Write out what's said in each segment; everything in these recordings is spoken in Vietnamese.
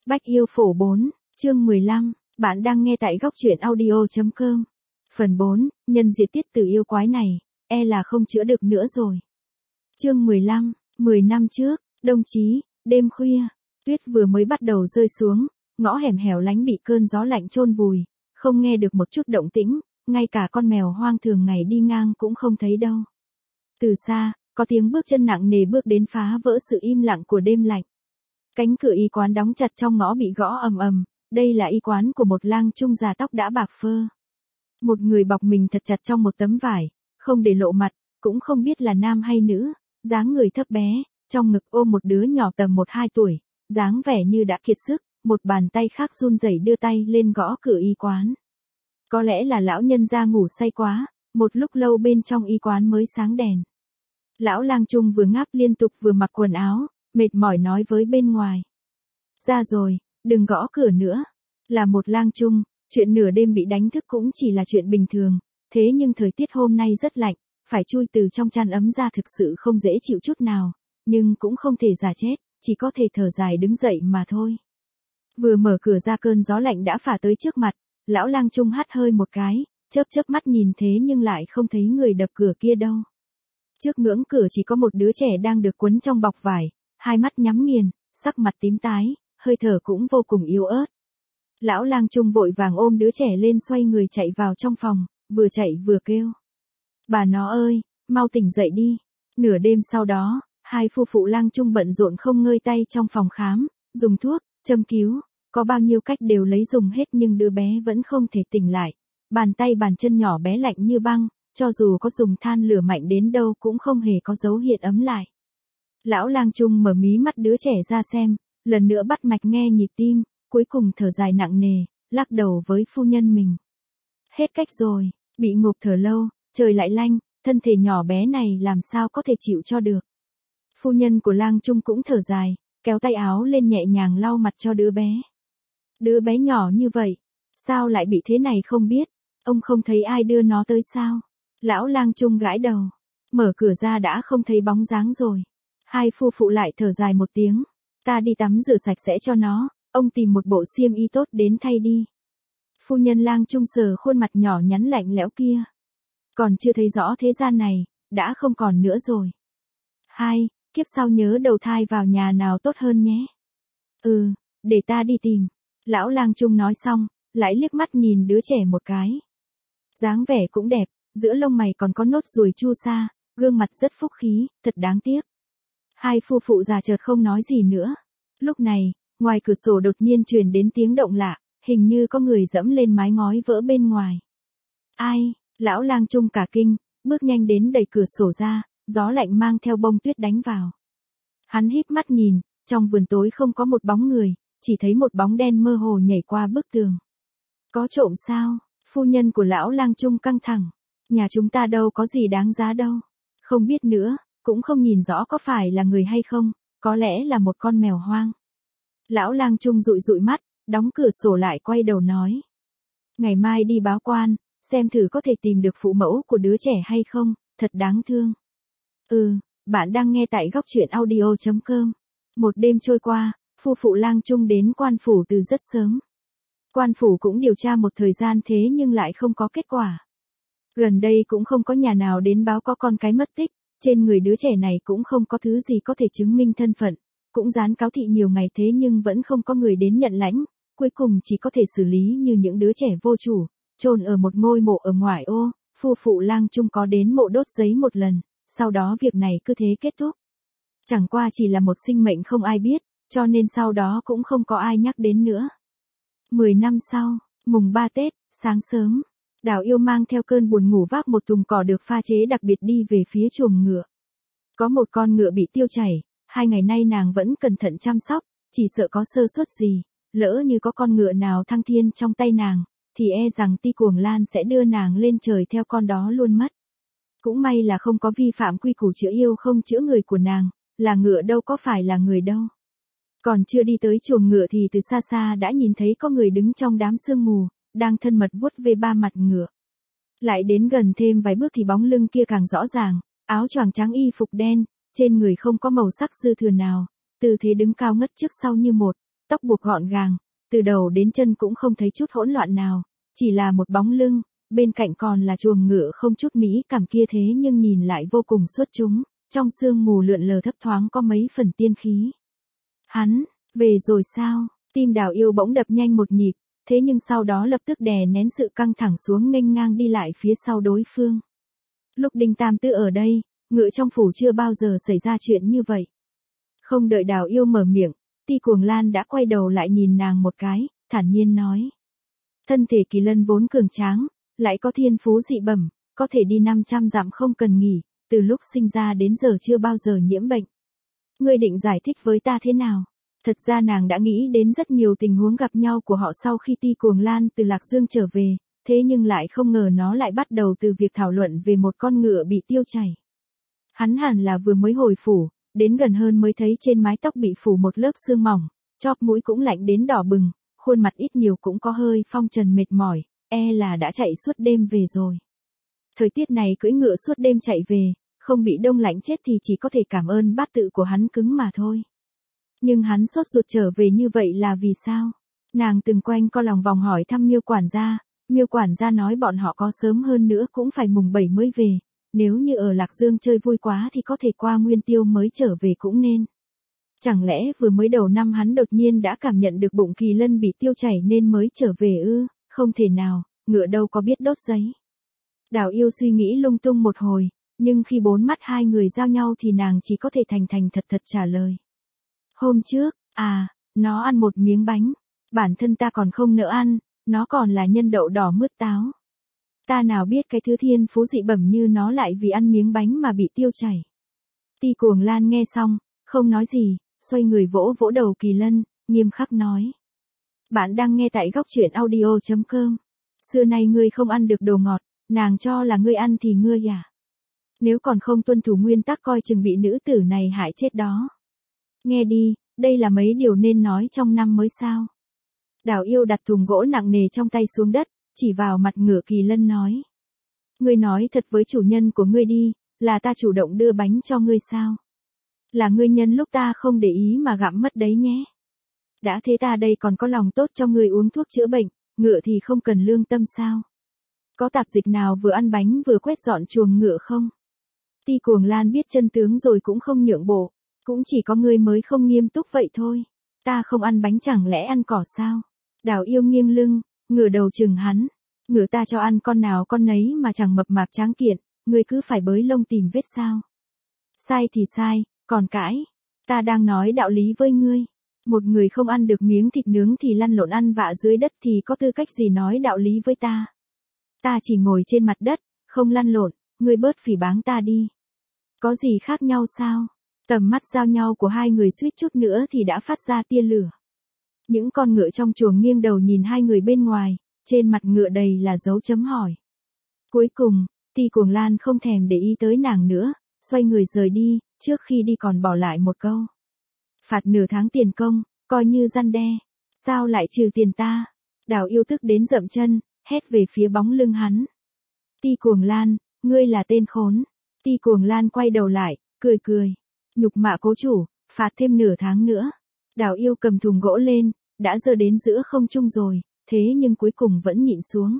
Bách Yêu Phổ 4, chương 15, bạn đang nghe tại góc truyện audio.com. Phần 4, nhân diệt tiết tử yêu quái này, e là không chữa được nữa rồi. Chương 15, 10 năm trước, đồng chí, đêm khuya, tuyết vừa mới bắt đầu rơi xuống, ngõ hẻm hẻo lánh bị cơn gió lạnh chôn vùi, không nghe được một chút động tĩnh, ngay cả con mèo hoang thường ngày đi ngang cũng không thấy đâu. Từ xa, có tiếng bước chân nặng nề bước đến phá vỡ sự im lặng của đêm lạnh. Cánh cửa y quán đóng chặt trong ngõ bị gõ ầm ầm, đây là y quán của một lang trung già tóc đã bạc phơ. Một người bọc mình thật chặt trong một tấm vải, không để lộ mặt, cũng không biết là nam hay nữ, dáng người thấp bé, trong ngực ôm một đứa nhỏ tầm 1-2 tuổi, dáng vẻ như đã kiệt sức, một bàn tay khác run rẩy đưa tay lên gõ cửa y quán. Có lẽ là lão nhân gia ngủ say quá, một lúc lâu bên trong y quán mới sáng đèn. Lão lang trung vừa ngáp liên tục vừa mặc quần áo, mệt mỏi nói với bên ngoài. Ra rồi, đừng gõ cửa nữa. Là một lang trung, chuyện nửa đêm bị đánh thức cũng chỉ là chuyện bình thường, thế nhưng thời tiết hôm nay rất lạnh, phải chui từ trong chăn ấm ra thực sự không dễ chịu chút nào, nhưng cũng không thể giả chết, chỉ có thể thở dài đứng dậy mà thôi. Vừa mở cửa ra cơn gió lạnh đã phả tới trước mặt, lão lang trung hắt hơi một cái, chớp mắt nhìn thế nhưng lại không thấy người đập cửa kia đâu. Trước ngưỡng cửa chỉ có một đứa trẻ đang được quấn trong bọc vải, hai mắt nhắm nghiền, sắc mặt tím tái, hơi thở cũng vô cùng yếu ớt. Lão lang trung vội vàng ôm đứa trẻ lên xoay người chạy vào trong phòng, vừa chạy vừa kêu. Bà nó ơi, mau tỉnh dậy đi. Nửa đêm sau đó, hai phu phụ lang trung bận rộn không ngơi tay trong phòng khám, dùng thuốc, châm cứu, có bao nhiêu cách đều lấy dùng hết nhưng đứa bé vẫn không thể tỉnh lại. Bàn tay bàn chân nhỏ bé lạnh như băng, cho dù có dùng than lửa mạnh đến đâu cũng không hề có dấu hiện ấm lại. Lão lang trung mở mí mắt đứa trẻ ra xem, lần nữa bắt mạch nghe nhịp tim, cuối cùng thở dài nặng nề, lắc đầu với phu nhân mình. Hết cách rồi, bị ngộp thở lâu, trời lại lạnh, thân thể nhỏ bé này làm sao có thể chịu cho được. Phu nhân của lang trung cũng thở dài, kéo tay áo lên nhẹ nhàng lau mặt cho đứa bé. Đứa bé nhỏ như vậy, sao lại bị thế này không biết, ông không thấy ai đưa nó tới sao? Lão lang trung gãi đầu, mở cửa ra đã không thấy bóng dáng rồi. Hai phu phụ lại thở dài một tiếng, ta đi tắm rửa sạch sẽ cho nó, ông tìm một bộ xiêm y tốt đến thay đi. Phu nhân lang trung sờ khuôn mặt nhỏ nhắn lạnh lẽo kia. Còn chưa thấy rõ thế gian này, đã không còn nữa rồi. Kiếp sau nhớ đầu thai vào nhà nào tốt hơn nhé. Để ta đi tìm. Lão lang trung nói xong, lại liếc mắt nhìn đứa trẻ một cái. Dáng vẻ cũng đẹp, giữa lông mày còn có nốt ruồi chu sa, gương mặt rất phúc khí, thật đáng tiếc. Hai phu phụ già chợt không nói gì nữa. Lúc này, ngoài cửa sổ đột nhiên truyền đến tiếng động lạ, hình như có người dẫm lên mái ngói vỡ bên ngoài. Ai? Lão lang trung cả kinh, bước nhanh đến đẩy cửa sổ ra, gió lạnh mang theo bông tuyết đánh vào. Hắn híp mắt nhìn, trong vườn tối không có một bóng người, chỉ thấy một bóng đen mơ hồ nhảy qua bức tường. Có trộm sao? Phu nhân của lão lang trung căng thẳng. Nhà chúng ta đâu có gì đáng giá đâu. Không biết nữa, cũng không nhìn rõ có phải là người hay không, có lẽ là một con mèo hoang. Lão lang trung dụi dụi mắt, đóng cửa sổ lại quay đầu nói. Ngày mai đi báo quan, xem thử có thể tìm được phụ mẫu của đứa trẻ hay không, thật đáng thương. Bạn đang nghe tại góc truyện audio.com. Một đêm trôi qua, phu phụ lang trung đến quan phủ từ rất sớm. Quan phủ cũng điều tra một thời gian thế nhưng lại không có kết quả. Gần đây cũng không có nhà nào đến báo có con cái mất tích, trên người đứa trẻ này cũng không có thứ gì có thể chứng minh thân phận, cũng dán cáo thị nhiều ngày thế nhưng vẫn không có người đến nhận lãnh, cuối cùng chỉ có thể xử lý như những đứa trẻ vô chủ, chôn ở một ngôi mộ ở ngoại ô. Phu phụ lang trung có đến mộ đốt giấy một lần, sau đó việc này cứ thế kết thúc. Chẳng qua chỉ là một sinh mệnh không ai biết, cho nên sau đó cũng không có ai nhắc đến nữa. 10 năm sau, mùng 3 Tết, sáng sớm, Đào Yêu mang theo cơn buồn ngủ vác một thùng cỏ được pha chế đặc biệt đi về phía chuồng ngựa. Có một con ngựa bị tiêu chảy, 2 ngày nay nàng vẫn cẩn thận chăm sóc, chỉ sợ có sơ suất gì, lỡ như có con ngựa nào thăng thiên trong tay nàng, thì e rằng Ti Cuồng Lan sẽ đưa nàng lên trời theo con đó luôn mất. Cũng may là không có vi phạm quy củ chữa yêu không chữa người của nàng, là ngựa đâu có phải là người đâu. Còn chưa đi tới chuồng ngựa thì từ xa xa đã nhìn thấy có người đứng trong đám sương mù, đang thân mật vuốt ve ba mặt ngựa. Lại đến gần thêm vài bước thì bóng lưng kia càng rõ ràng, áo choàng trắng y phục đen, trên người không có màu sắc dư thừa nào, tư thế đứng cao ngất trước sau như một, tóc buộc gọn gàng, từ đầu đến chân cũng không thấy chút hỗn loạn nào, chỉ là một bóng lưng, bên cạnh còn là chuồng ngựa không chút mỹ cảm kia thế nhưng nhìn lại vô cùng xuất chúng, trong sương mù lượn lờ thấp thoáng có mấy phần tiên khí. Hắn, về rồi sao? Tim Đào Yêu bỗng đập nhanh một nhịp, thế nhưng sau đó lập tức đè nén sự căng thẳng xuống nghênh ngang đi lại phía sau đối phương. Lúc Đinh Tam Tư ở đây, ngựa trong phủ chưa bao giờ xảy ra chuyện như vậy. Không đợi Đào Yêu mở miệng, Ti Cuồng Lan đã quay đầu lại nhìn nàng một cái, thản nhiên nói. Thân thể Kỳ Lân vốn cường tráng, lại có thiên phú dị bẩm, có thể đi 500 dặm không cần nghỉ, từ lúc sinh ra đến giờ chưa bao giờ nhiễm bệnh. Ngươi định giải thích với ta thế nào? Thật ra nàng đã nghĩ đến rất nhiều tình huống gặp nhau của họ sau khi Ti Cuồng Lan từ Lạc Dương trở về, thế nhưng lại không ngờ nó lại bắt đầu từ việc thảo luận về một con ngựa bị tiêu chảy. Hắn hẳn là vừa mới hồi phủ, đến gần hơn mới thấy trên mái tóc bị phủ một lớp sương mỏng, chóp mũi cũng lạnh đến đỏ bừng, khuôn mặt ít nhiều cũng có hơi phong trần mệt mỏi, là đã chạy suốt đêm về rồi. Thời tiết này cưỡi ngựa suốt đêm chạy về, không bị đông lạnh chết thì chỉ có thể cảm ơn bát tự của hắn cứng mà thôi. Nhưng hắn sốt ruột trở về như vậy là vì sao? Nàng từng quanh co lòng vòng hỏi thăm Miêu quản gia nói bọn họ có sớm hơn nữa cũng phải mùng 7 mới về, nếu như ở Lạc Dương chơi vui quá thì có thể qua Nguyên Tiêu mới trở về cũng nên. Chẳng lẽ vừa mới đầu năm hắn đột nhiên đã cảm nhận được bụng Kỳ Lân bị tiêu chảy nên mới trở về ư? Không thể nào, ngựa đâu có biết đốt giấy. Đào Yêu suy nghĩ lung tung một hồi, nhưng khi bốn mắt hai người giao nhau thì nàng chỉ có thể thành thật trả lời. Hôm trước, nó ăn một miếng bánh, bản thân ta còn không nỡ ăn, nó còn là nhân đậu đỏ mướt táo. Ta nào biết cái thứ thiên phú dị bẩm như nó lại vì ăn miếng bánh mà bị tiêu chảy. Ti Cuồng Lan nghe xong, không nói gì, xoay người vỗ vỗ đầu Kỳ Lân, nghiêm khắc nói. Bạn đang nghe tại góc truyện audio.com. Xưa nay ngươi không ăn được đồ ngọt, nàng cho là ngươi ăn thì ngươi Nếu còn không tuân thủ nguyên tắc coi chừng bị nữ tử này hại chết đó. Nghe đi, đây là mấy điều nên nói trong năm mới sao. Đào Yêu đặt thùng gỗ nặng nề trong tay xuống đất, chỉ vào mặt ngựa Kỳ Lân nói. Ngươi nói thật với chủ nhân của ngươi đi, là ta chủ động đưa bánh cho ngươi sao? Là ngươi nhân lúc ta không để ý mà gặm mất đấy nhé. Đã thế ta đây còn có lòng tốt cho ngươi uống thuốc chữa bệnh, ngựa thì không cần lương tâm sao? Có tạp dịch nào vừa ăn bánh vừa quét dọn chuồng ngựa không? Ti Cuồng Lan biết chân tướng rồi cũng không nhượng bộ, cũng chỉ có ngươi mới không nghiêm túc vậy thôi. Ta không ăn bánh chẳng lẽ ăn cỏ sao? Đào Yêu nghiêng lưng, ngửa đầu chừng hắn. Ngựa ta cho ăn con nào con nấy mà chẳng mập mạp tráng kiện, ngươi cứ phải bới lông tìm vết sao? Sai thì sai, còn cãi. Ta đang nói đạo lý với ngươi. Một người không ăn được miếng thịt nướng thì lăn lộn ăn vạ dưới đất thì có tư cách gì nói đạo lý với ta? Ta chỉ ngồi trên mặt đất, không lăn lộn, ngươi bớt phỉ báng ta đi. Có gì khác nhau sao? Tầm mắt giao nhau của hai người suýt chút nữa thì đã phát ra tia lửa. Những con ngựa trong chuồng nghiêng đầu nhìn hai người bên ngoài, trên mặt ngựa đầy là dấu chấm hỏi. Cuối cùng, Ti Cuồng Lan không thèm để ý tới nàng nữa, xoay người rời đi, trước khi đi còn bỏ lại một câu. Phạt nửa tháng tiền công, coi như răn đe. Sao lại trừ tiền ta? Đào Yêu tức đến dậm chân, hét về phía bóng lưng hắn. Ti Cuồng Lan, ngươi là tên khốn. Ti Cuồng Lan quay đầu lại, cười. Nhục mạ cố chủ, phạt thêm nửa tháng nữa. Đào Yêu cầm thùng gỗ lên, đã giơ đến giữa không trung rồi, thế nhưng cuối cùng vẫn nhịn xuống.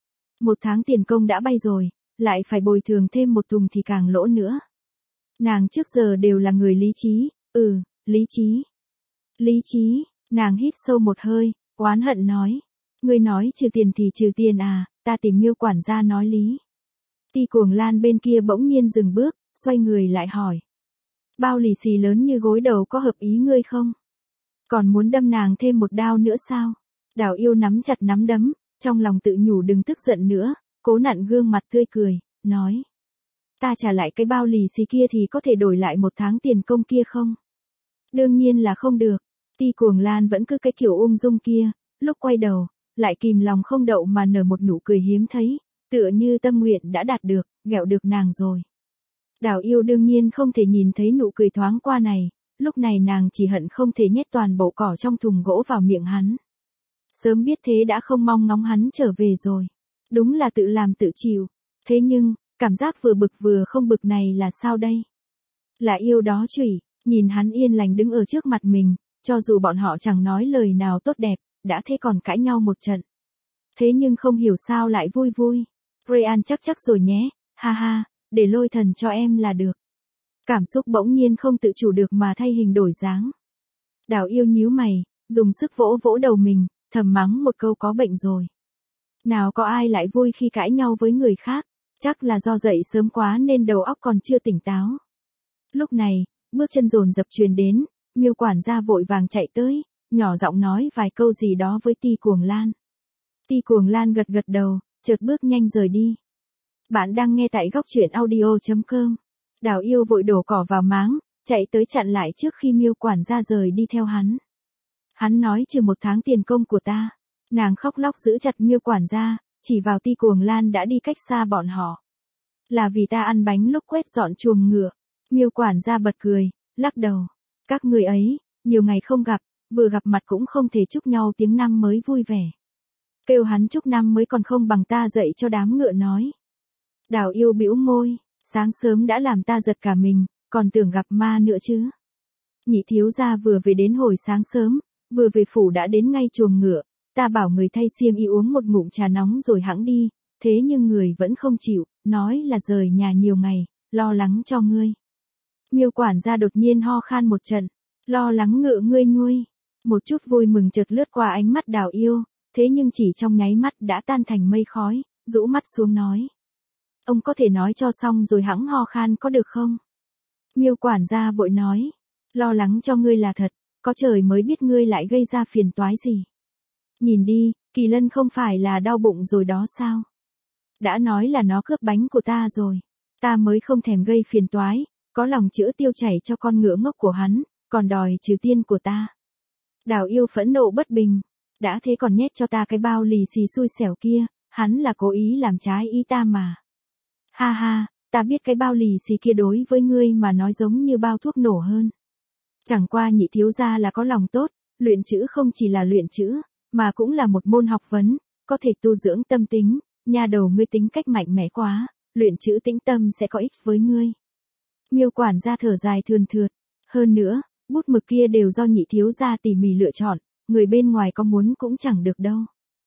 1 tháng tiền công đã bay rồi, lại phải bồi thường thêm một thùng thì càng lỗ nữa. Nàng trước giờ đều là người lý trí, lý trí, nàng hít sâu một hơi, oán hận nói. Ngươi nói trừ tiền thì trừ tiền à, ta tìm Miêu quản gia nói lý. Ti Cuồng Lan bên kia bỗng nhiên dừng bước, xoay người lại hỏi. Bao lì xì lớn như gối đầu có hợp ý ngươi không? Còn muốn đâm nàng thêm một đao nữa sao? Đào Yêu nắm chặt nắm đấm, trong lòng tự nhủ đừng tức giận nữa, cố nặn gương mặt tươi cười, nói. Ta trả lại cái bao lì xì kia thì có thể đổi lại 1 tháng tiền công kia không? Đương nhiên là không được. Ti Cuồng Lan vẫn cứ cái kiểu ung dung kia, lúc quay đầu, lại kìm lòng không đậu mà nở một nụ cười hiếm thấy, tựa như tâm nguyện đã đạt được, ghẹo được nàng rồi. Đào Yêu đương nhiên không thể nhìn thấy nụ cười thoáng qua này, lúc này nàng chỉ hận không thể nhét toàn bộ cỏ trong thùng gỗ vào miệng hắn. Sớm biết thế đã không mong ngóng hắn trở về rồi. Đúng là tự làm tự chịu. Thế nhưng, cảm giác vừa bực vừa không bực này là sao đây? Là yêu đó chửi, nhìn hắn yên lành đứng ở trước mặt mình, Cho dù bọn họ chẳng nói lời nào tốt đẹp, đã thế còn cãi nhau một trận. Thế nhưng không hiểu sao lại vui vui. Ryan chắc rồi nhé, ha ha, để lôi thần cho em là được. Cảm xúc bỗng nhiên không tự chủ được mà thay hình đổi dáng. Đào Yêu nhíu mày, dùng sức vỗ vỗ đầu mình, thầm mắng một câu có bệnh rồi. Nào có ai lại vui khi cãi nhau với người khác, chắc là do dậy sớm quá nên đầu óc còn chưa tỉnh táo. Lúc này, bước chân dồn dập truyền đến, Miêu quản gia vội vàng chạy tới, nhỏ giọng nói vài câu gì đó với Ti Cuồng Lan. Ti Cuồng Lan gật gật đầu, chợt bước nhanh rời đi. Bạn đang nghe tại góc truyện audio.com. Đào Yêu vội đổ cỏ vào máng, chạy tới chặn lại trước khi Miêu quản gia rời đi theo hắn. Hắn nói trừ 1 tháng tiền công của ta. Nàng khóc lóc giữ chặt Miêu quản gia, chỉ vào Ti Cuồng Lan đã đi cách xa bọn họ. Là vì ta ăn bánh lúc quét dọn chuồng ngựa. Miêu quản gia bật cười, lắc đầu. Các người ấy, nhiều ngày không gặp, vừa gặp mặt cũng không thể chúc nhau tiếng năm mới vui vẻ. Kêu hắn chúc năm mới còn không bằng ta dạy cho đám ngựa nói. Đào Yêu bĩu môi, sáng sớm đã làm ta giật cả mình, còn tưởng gặp ma nữa chứ. Nhị thiếu gia vừa về đến hồi sáng sớm, vừa về phủ đã đến ngay chuồng ngựa, ta bảo người thay xiêm y uống một ngụm trà nóng rồi hẵng đi, thế nhưng người vẫn không chịu, nói là rời nhà nhiều ngày, lo lắng cho ngươi. Miêu quản gia đột nhiên ho khan một trận, lo lắng ngựa ngươi nuôi. Một chút vui mừng chợt lướt qua ánh mắt Đào Yêu, thế nhưng chỉ trong nháy mắt đã tan thành mây khói, rũ mắt xuống nói. Ông có thể nói cho xong rồi hẵng ho khan có được không? Miêu quản gia vội nói, lo lắng cho ngươi là thật, có trời mới biết ngươi lại gây ra phiền toái gì. Nhìn đi, Kỳ Lân không phải là đau bụng rồi đó sao? Đã nói là nó cướp bánh của ta rồi, ta mới không thèm gây phiền toái, có lòng chữa tiêu chảy cho con ngựa ngốc của hắn, còn đòi trừ tiên của ta. Đào Yêu phẫn nộ bất bình, đã thế còn nhét cho ta cái bao lì xì xui xẻo kia, hắn là cố ý làm trái ý ta mà. Ha ha, ta biết cái bao lì xì kia đối với ngươi mà nói giống như bao thuốc nổ hơn. Chẳng qua nhị thiếu gia là có lòng tốt, luyện chữ không chỉ là luyện chữ, mà cũng là một môn học vấn, có thể tu dưỡng tâm tính, nha đầu ngươi tính cách mạnh mẽ quá, luyện chữ tĩnh tâm sẽ có ích với ngươi. Miêu quản gia thở dài thườn thượt, hơn nữa, bút mực kia đều do nhị thiếu gia tỉ mỉ lựa chọn, người bên ngoài có muốn cũng chẳng được đâu.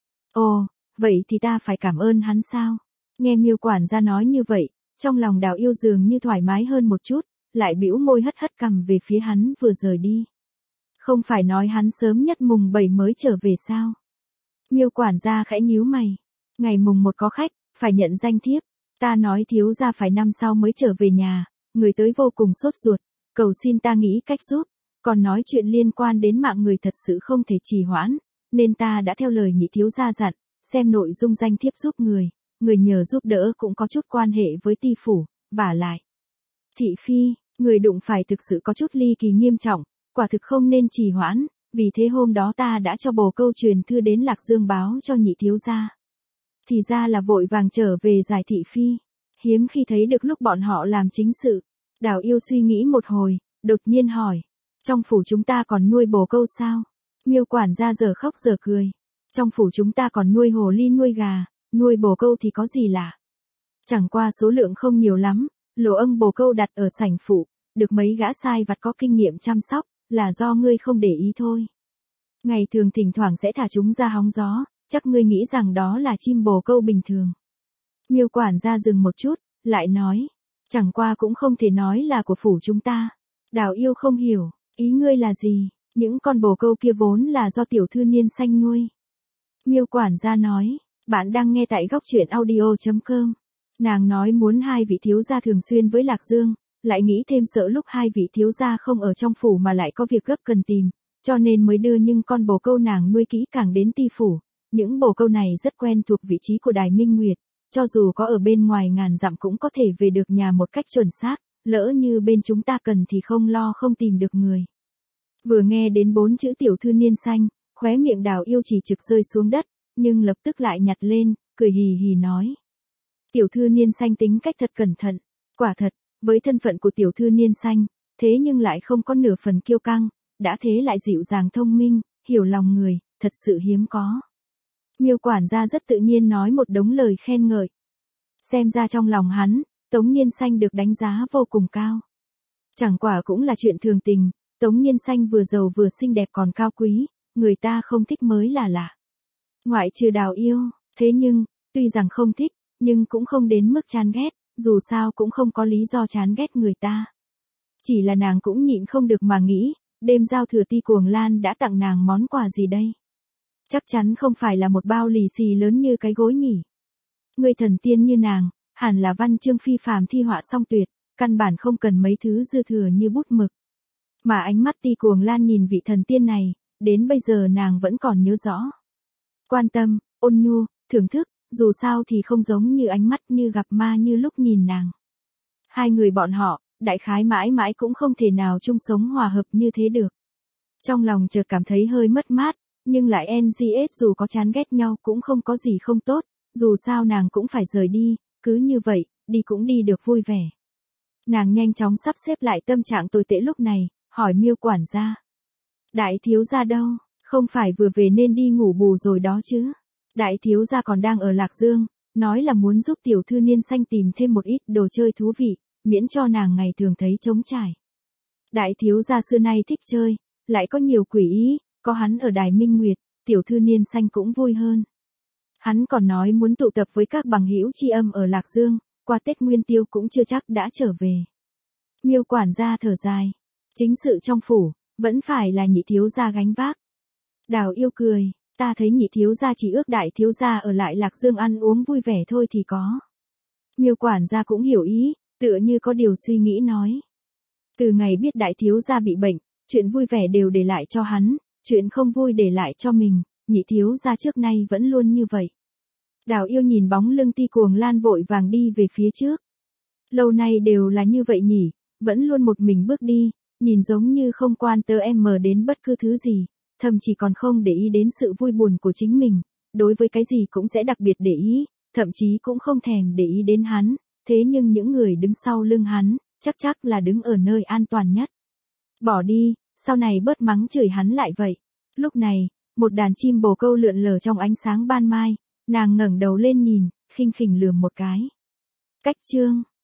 Ồ, vậy thì ta phải cảm ơn hắn sao? Nghe Miêu quản gia nói như vậy, trong lòng Đào Yêu dường như thoải mái hơn một chút, lại bĩu môi hất hất cằm về phía hắn vừa rời đi. Không phải nói hắn sớm nhất mùng 7 mới trở về sao? Miêu quản gia khẽ nhíu mày. Ngày mùng 1 có khách, phải nhận danh thiếp. Ta nói thiếu gia phải năm sau mới trở về nhà, người tới vô cùng sốt ruột, cầu xin ta nghĩ cách giúp, còn nói chuyện liên quan đến mạng người thật sự không thể trì hoãn, nên ta đã theo lời nhị thiếu gia dặn, xem nội dung danh thiếp giúp người nhờ giúp đỡ cũng có chút quan hệ với Ti phủ, vả lại. Thị phi, người đụng phải thực sự có chút ly kỳ nghiêm trọng, quả thực không nên trì hoãn, vì thế hôm đó ta đã cho bồ câu truyền thư đến Lạc Dương báo cho nhị thiếu gia. Thì ra là vội vàng trở về giải thị phi, hiếm khi thấy được lúc bọn họ làm chính sự. Đào Yêu suy nghĩ một hồi, đột nhiên hỏi, trong phủ chúng ta còn nuôi bồ câu sao? Miêu quản gia giờ khóc giờ cười, trong phủ chúng ta còn nuôi hồ ly nuôi gà, nuôi bồ câu thì có gì lạ. Chẳng qua số lượng không nhiều lắm, lỗ âng bồ câu đặt ở sảnh phủ, được mấy gã sai vặt có kinh nghiệm chăm sóc, là do ngươi không để ý thôi. Ngày thường thỉnh thoảng sẽ thả chúng ra hóng gió, chắc ngươi nghĩ rằng đó là chim bồ câu bình thường. Miêu quản gia dừng một chút, lại nói, chẳng qua cũng không thể nói là của phủ chúng ta. Đào Yêu không hiểu, ý ngươi là gì, những con bồ câu kia vốn là do tiểu thư Niên Xanh nuôi. Miêu quản gia nói, bạn đang nghe tại góc truyện audio.com. Nàng nói muốn 2 vị thiếu gia thường xuyên với Lạc Dương, lại nghĩ thêm sợ lúc 2 vị thiếu gia không ở trong phủ mà lại có việc gấp cần tìm, cho nên mới đưa những con bồ câu nàng nuôi kỹ càng đến Ti phủ. Những bồ câu này rất quen thuộc vị trí của Đài Minh Nguyệt, cho dù có ở bên ngoài ngàn dặm cũng có thể về được nhà một cách chuẩn xác, lỡ như bên chúng ta cần thì không lo không tìm được người. Vừa nghe đến 4 chữ tiểu thư Niên Xanh, khóe miệng Đào Yêu chỉ trực rơi xuống đất, nhưng lập tức lại nhặt lên, cười hì hì nói. Tiểu thư Niên Xanh tính cách thật cẩn thận, quả thật, với thân phận của tiểu thư Niên Xanh, thế nhưng lại không có nửa phần kiêu căng, đã thế lại dịu dàng thông minh, hiểu lòng người, thật sự hiếm có. Miêu quản gia rất tự nhiên nói một đống lời khen ngợi. Xem ra trong lòng hắn, Tống Niên Xanh được đánh giá vô cùng cao. Chẳng quả cũng là chuyện thường tình, Tống Niên Xanh vừa giàu vừa xinh đẹp còn cao quý, người ta không thích mới là lạ. Ngoại trừ Đào Yêu, thế nhưng, tuy rằng không thích, nhưng cũng không đến mức chán ghét, dù sao cũng không có lý do chán ghét người ta. Chỉ là nàng cũng nhịn không được mà nghĩ, đêm giao thừa Ti Cuồng Lan đã tặng nàng món quà gì đây? Chắc chắn không phải là một bao lì xì lớn như cái gối nhỉ. Người thần tiên như nàng, hẳn là văn chương phi phàm thi họa song tuyệt, căn bản không cần mấy thứ dư thừa như bút mực. Mà ánh mắt Ti Cuồng Lan nhìn vị thần tiên này, đến bây giờ nàng vẫn còn nhớ rõ. Quan tâm, ôn nhu, thưởng thức, dù sao thì không giống như ánh mắt như gặp ma như lúc nhìn nàng. Hai người bọn họ, đại khái mãi mãi cũng không thể nào chung sống hòa hợp như thế được. Trong lòng chợt cảm thấy hơi mất mát, nhưng lại NGS dù có chán ghét nhau cũng không có gì không tốt, dù sao nàng cũng phải rời đi, cứ như vậy, đi cũng đi được vui vẻ. Nàng nhanh chóng sắp xếp lại tâm trạng tồi tệ lúc này, hỏi Miêu quản gia. Đại thiếu gia đâu, không phải vừa về nên đi ngủ bù rồi đó chứ? Đại thiếu gia còn đang ở Lạc Dương, nói là muốn giúp tiểu thư Niên Xanh tìm thêm một ít đồ chơi thú vị, miễn cho nàng ngày thường thấy trống trải. Đại thiếu gia xưa nay thích chơi, lại có nhiều quỷ ý, có hắn ở Đài Minh Nguyệt, tiểu thư Niên Xanh cũng vui hơn. Hắn còn nói muốn tụ tập với các bằng hữu tri âm ở Lạc Dương, qua Tết Nguyên Tiêu cũng chưa chắc đã trở về. Miêu quản gia thở dài, chính sự trong phủ, vẫn phải là nhị thiếu gia gánh vác. Đào Yêu cười, ta thấy nhị thiếu gia chỉ ước đại thiếu gia ở lại Lạc Dương ăn uống vui vẻ thôi thì có. Miêu quản gia cũng hiểu ý, tựa như có điều suy nghĩ nói. Từ ngày biết đại thiếu gia bị bệnh, chuyện vui vẻ đều để lại cho hắn, chuyện không vui để lại cho mình, nhị thiếu gia trước nay vẫn luôn như vậy. Đào Yêu nhìn bóng lưng Ti Cuồng Lan vội vàng đi về phía trước. Lâu nay đều là như vậy nhỉ, vẫn luôn một mình bước đi, nhìn giống như không quan tâm đến bất cứ thứ gì, thậm chí còn không để ý đến sự vui buồn của chính mình, đối với cái gì cũng sẽ đặc biệt để ý, thậm chí cũng không thèm để ý đến hắn, thế nhưng những người đứng sau lưng hắn, chắc là đứng ở nơi an toàn nhất. Bỏ đi, sau này bớt mắng chửi hắn lại vậy. Lúc này, một đàn chim bồ câu lượn lờ trong ánh sáng ban mai, nàng ngẩng đầu lên nhìn, khinh khỉnh lườm một cái. Cách chương